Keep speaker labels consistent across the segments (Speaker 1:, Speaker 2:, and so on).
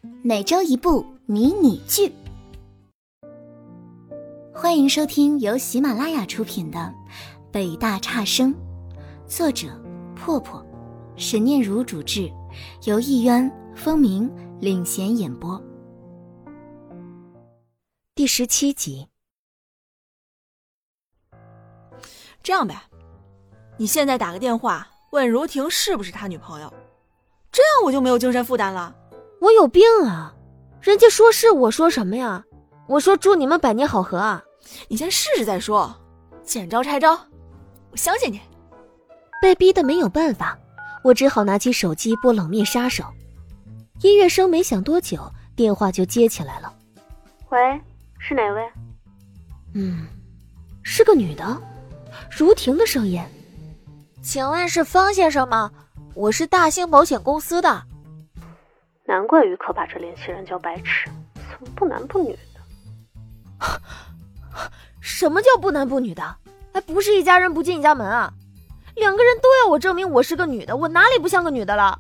Speaker 1: 每周一部迷你剧。欢迎收听由喜马拉雅出品的《北大差生》，作者破破，沈念如主制，由艺渊、风鸣领衔演播。第17集。
Speaker 2: 这样呗，你现在打个电话问如婷是不是他女朋友，这样我就没有精神负担了。
Speaker 3: 我有病啊，人家说是，我说什么呀？我说祝你们百年好合啊。
Speaker 2: 你先试试再说，见招拆招，我相信你。
Speaker 3: 被逼得没有办法，我只好拿起手机拨冷面杀手。音乐声没响多久，电话就接起来了。
Speaker 4: 喂，是哪位？
Speaker 3: 是个女的，如婷的声音。请问是方先生吗？我是大兴保险公司的。
Speaker 4: 难怪于可把这联系人叫白痴，怎么不男不女的？
Speaker 3: 什么叫不男不女的？还不是一家人不进一家门啊！两个人都要我证明我是个女的，我哪里不像个女的了？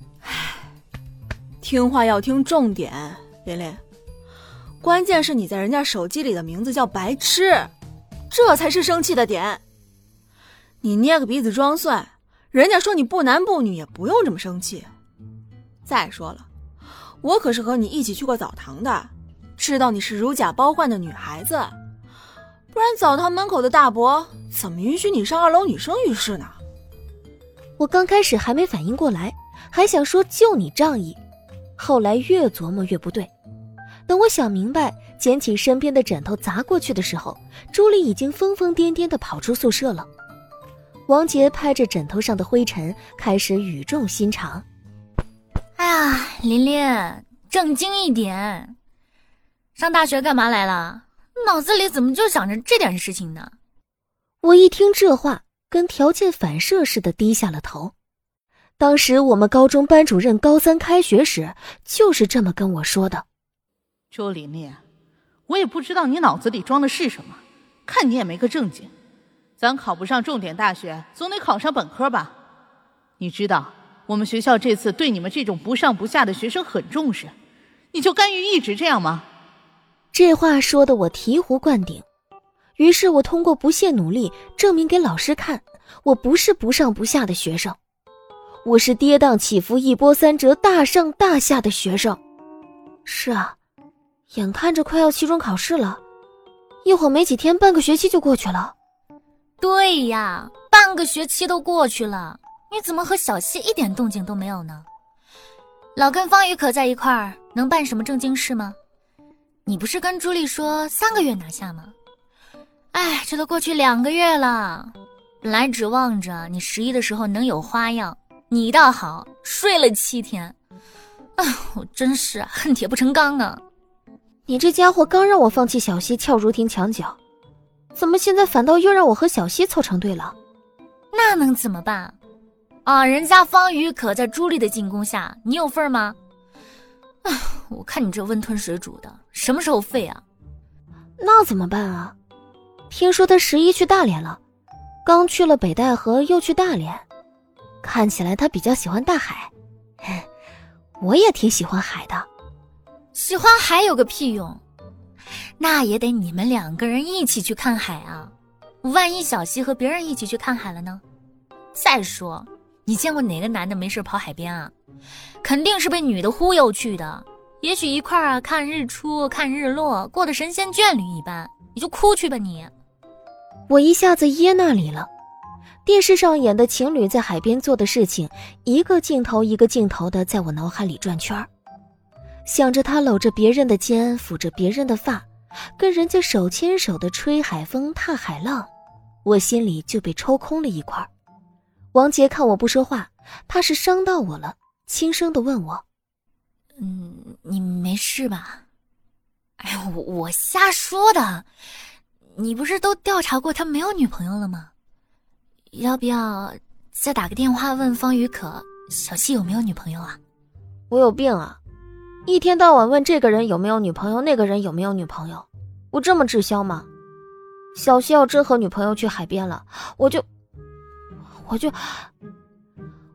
Speaker 2: 听话要听重点，琳琳。关键是你在人家手机里的名字叫白痴，这才是生气的点。你捏个鼻子装蒜，人家说你不男不女也不用这么生气。再说了，我可是和你一起去过澡堂的，知道你是如假包换的女孩子，不然澡堂门口的大伯怎么允许你上2楼女生浴室呢？
Speaker 3: 我刚开始还没反应过来，还想说就你仗义，后来越琢磨越不对。等我想明白，捡起身边的枕头砸过去的时候，朱莉已经疯疯癫癫地跑出宿舍了。王杰拍着枕头上的灰尘，开始语重心长。
Speaker 1: 哎呀，琳琳，正经一点，上大学干嘛来了？脑子里怎么就想着这点事情呢？
Speaker 3: 我一听这话，跟条件反射似的低下了头。当时我们高中班主任高3开学时就是这么跟我说的。
Speaker 5: 周琳琳，我也不知道你脑子里装的是什么，看你也没个正经。咱考不上重点大学，总得考上本科吧？你知道我们学校这次对你们这种不上不下的学生很重视，你就甘于一直这样吗？
Speaker 3: 这话说得我醍醐灌顶，于是我通过不懈努力证明给老师看，我不是不上不下的学生，我是跌宕起伏一波三折大上大下的学生。是啊，眼看着快要期中考试了，一会儿没几天半个学期就过去了。
Speaker 1: 对呀，半个学期都过去了，你怎么和小希一点动静都没有呢？老跟方宇可在一块儿，能办什么正经事吗？你不是跟朱莉说3个月拿下吗？哎，这都过去2个月了，本来指望着你11的时候能有花样，你倒好，睡了7天。我真是恨铁不成钢啊！
Speaker 3: 你这家伙刚让我放弃小希撬如婷墙角，怎么现在反倒又让我和小希凑成对了？
Speaker 1: 那能怎么办啊？人家方宇可在朱莉的进攻下，你有份吗？我看你这温吞水煮的，什么时候废啊？
Speaker 3: 那怎么办啊？听说他11去大连了，刚去了北戴河又去大连，看起来他比较喜欢大海。我也挺喜欢海的。
Speaker 1: 喜欢海有个屁用，那也得你们2个人一起去看海啊，万一小希和别人一起去看海了呢？再说你见过哪个男的没事跑海边啊？肯定是被女的忽悠去的，也许一块儿看日出看日落，过得神仙眷侣一般，你就哭去吧你。
Speaker 3: 我一下子噎那里了，电视上演的情侣在海边做的事情，一个镜头一个镜头的在我脑海里转圈，想着他搂着别人的肩，抚着别人的发，跟人家手牵手的吹海风踏海浪，我心里就被抽空了一块。王杰看我不说话，怕是伤到我了，轻声地问我：
Speaker 1: 你没事吧？哎，我瞎说的，你不是都调查过他没有女朋友了吗？要不要再打个电话问方宇可小希有没有女朋友啊？
Speaker 3: 我有病啊，一天到晚问这个人有没有女朋友，那个人有没有女朋友，我这么滞销吗？小希要真和女朋友去海边了，我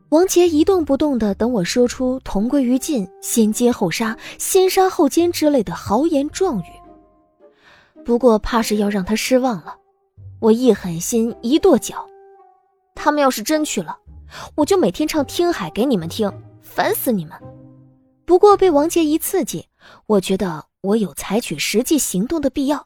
Speaker 3: 王杰一动不动地等我说出同归于尽、先奸后杀、先杀后奸之类的豪言壮语。不过怕是要让他失望了，我一狠心一跺脚，他们要是真去了，我就每天唱听海给你们听，烦死你们。不过被王杰一刺激，我觉得我有采取实际行动的必要。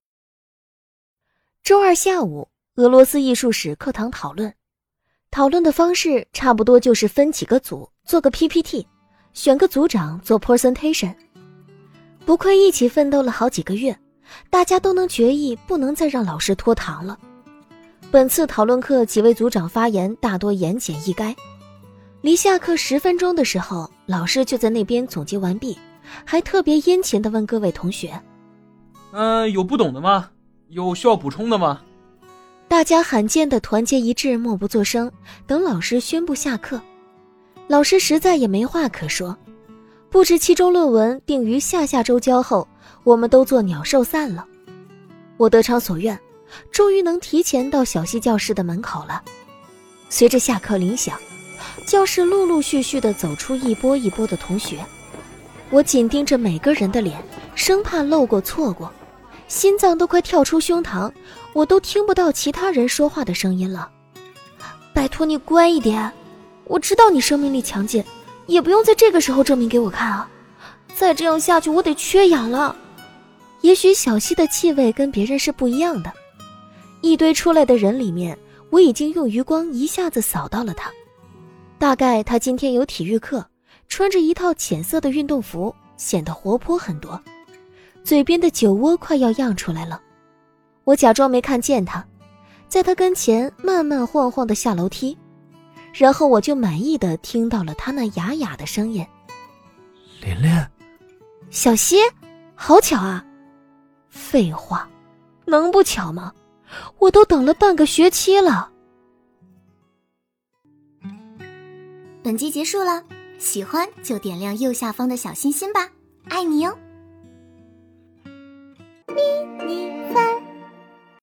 Speaker 3: 周二下午，俄罗斯艺术史课堂讨论的方式差不多就是分几个组做个 PPT， 选个组长做 presentation。 不愧一起奋斗了好几个月，大家都能决议不能再让老师拖堂了。本次讨论课几位组长发言大多言简意赅，离下课10分钟的时候，老师就在那边总结完毕，还特别殷勤地问各位同学，
Speaker 6: 有不懂的吗？有需要补充的吗？
Speaker 3: 大家罕见的团结一致，默不作声，等老师宣布下课。老师实在也没话可说，布置期中论文定于下下周交后，我们都做鸟兽散了。我得偿所愿，终于能提前到小溪教室的门口了。随着下课铃响，教室陆陆续续地走出一波一波的同学，我紧盯着每个人的脸，生怕漏过错过，心脏都快跳出胸膛，我都听不到其他人说话的声音了。拜托你乖一点，我知道你生命力强劲，也不用在这个时候证明给我看啊！再这样下去我得缺氧了。也许小溪的气味跟别人是不一样的，一堆出来的人里面，我已经用余光一下子扫到了他。大概他今天有体育课，穿着一套浅色的运动服，显得活泼很多，嘴边的酒窝快要漾出来了。我假装没看见他，在他跟前慢慢晃晃地下楼梯，然后我就满意地听到了他那哑哑的声音，
Speaker 6: 琳琳，
Speaker 3: 小溪，好巧啊！废话，能不巧吗？我都等了半个学期了。
Speaker 1: 本集结束了，喜欢就点亮右下方的小心心吧，爱你哟！咪咪番